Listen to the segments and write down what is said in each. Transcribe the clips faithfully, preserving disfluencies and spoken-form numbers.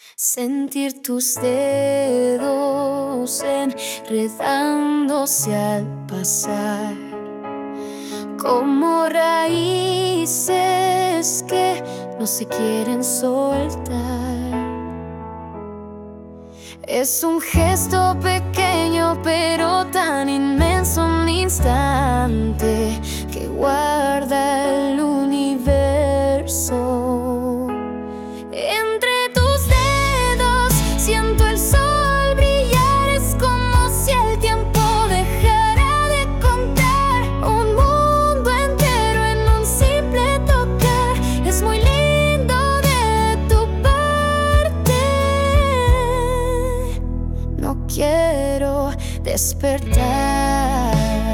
Sentir tus dedos enredándose al pasar, como raíces que no se quieren soltar. Es un gesto pequeño pero tan inmenso, un instante que guarda el universo. Entre tus dedos siento el sol brillar, es como si el tiempo dejara de contar. Un mundo entero en un simple tocar, es muy lindo de tu parte. No quiero despertar,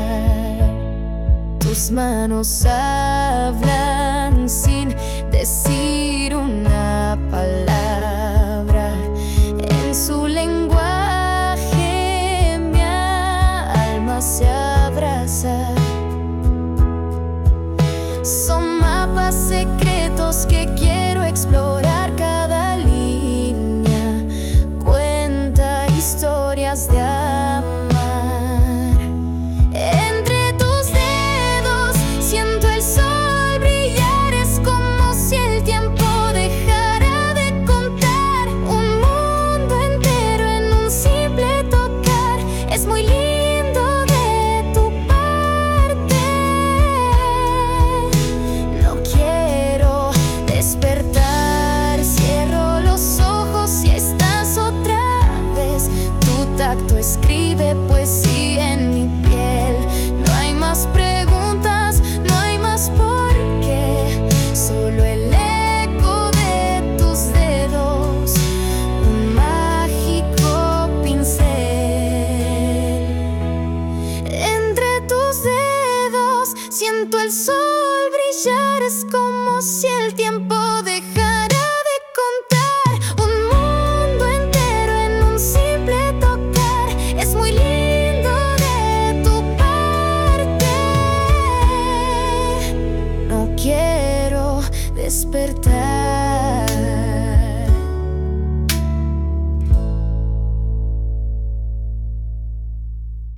tus manos hablan sin decir una palabra. En su lenguaje mi alma se abraza. Son mapas secretos que quiero explorar. Cada línea cuenta historias de amor. Es muy lindo de tu parte. No quiero despertar, cierro los ojos y estás otra vez. Tu tacto escribe poesía en mi piel. No hay más preguntas, no hay más por qué, solo el eco de tus dedos, un mágico pincel. Siento el sol brillar, es como si el tiempo dejara de contar. Un mundo entero en un simple tocar, es muy lindo de tu parte. No quiero despertar.